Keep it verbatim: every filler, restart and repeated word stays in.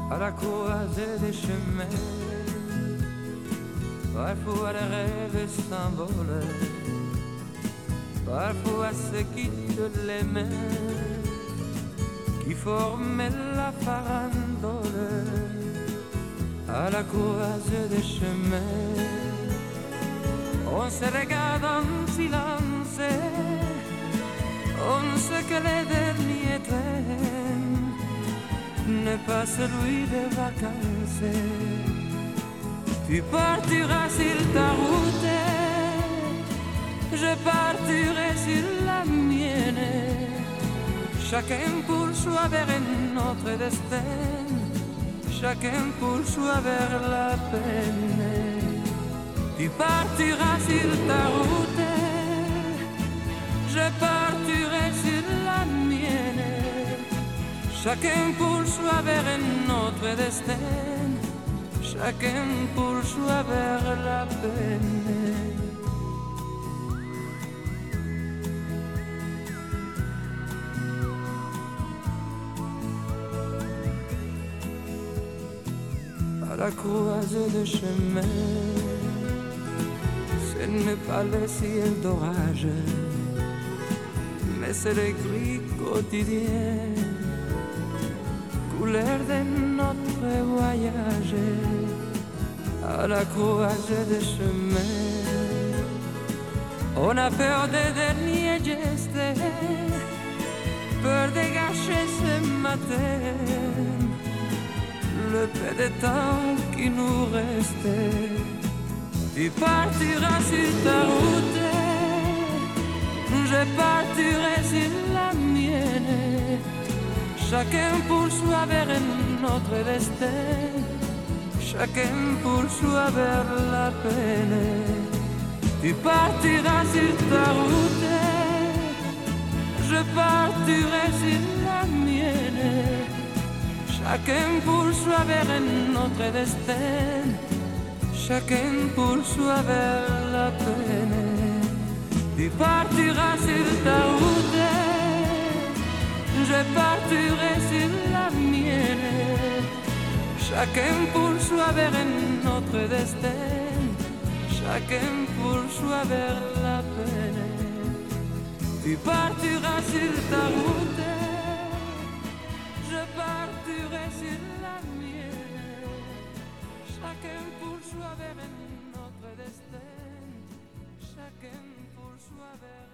à la croisée des chemins, parfois les rêves s'envolent, parfois se quittent les mains qui forment la farandole. À la croisée des chemins, on se regarde en silence, on sait que les derniers trains n'est pas celui des vacances. Tu partiras sur ta route, je partirai sur la mienne. Chacun poursuit vers notre destin, chacun poursuit vers la peine. Tu partiras sur ta route, je partirai sur la mienne. Chacun poursuit vers notre destin, chacun poursuit vers la peine. À la croisée de chemin, ce n'est pas le ciel d'orage, mais c'est le gris quotidien, couleur de notre voyage. À la croisée des chemins, on a peur des derniers gestes, peur de gâcher ce matin le peu de temps qui nous reste. Tu partiras sur ta route, je partirai sur la mienne. Chacun poursuit vers notre destin, chacun poursuit vers la peine. Tu partiras sur ta route, je partirai sur la mienne. Chacun poursuit vers notre destin, chacun poursuit vers la peine. Tu partiras sur ta route, je partirai sur la mienne. Chacun poursuit vers notre destin, chacun poursuit vers la peine. Tu partiras sur ta route, je partirai sur la mienne. Chacun poursuit vers notre destin, chacun poursuit vers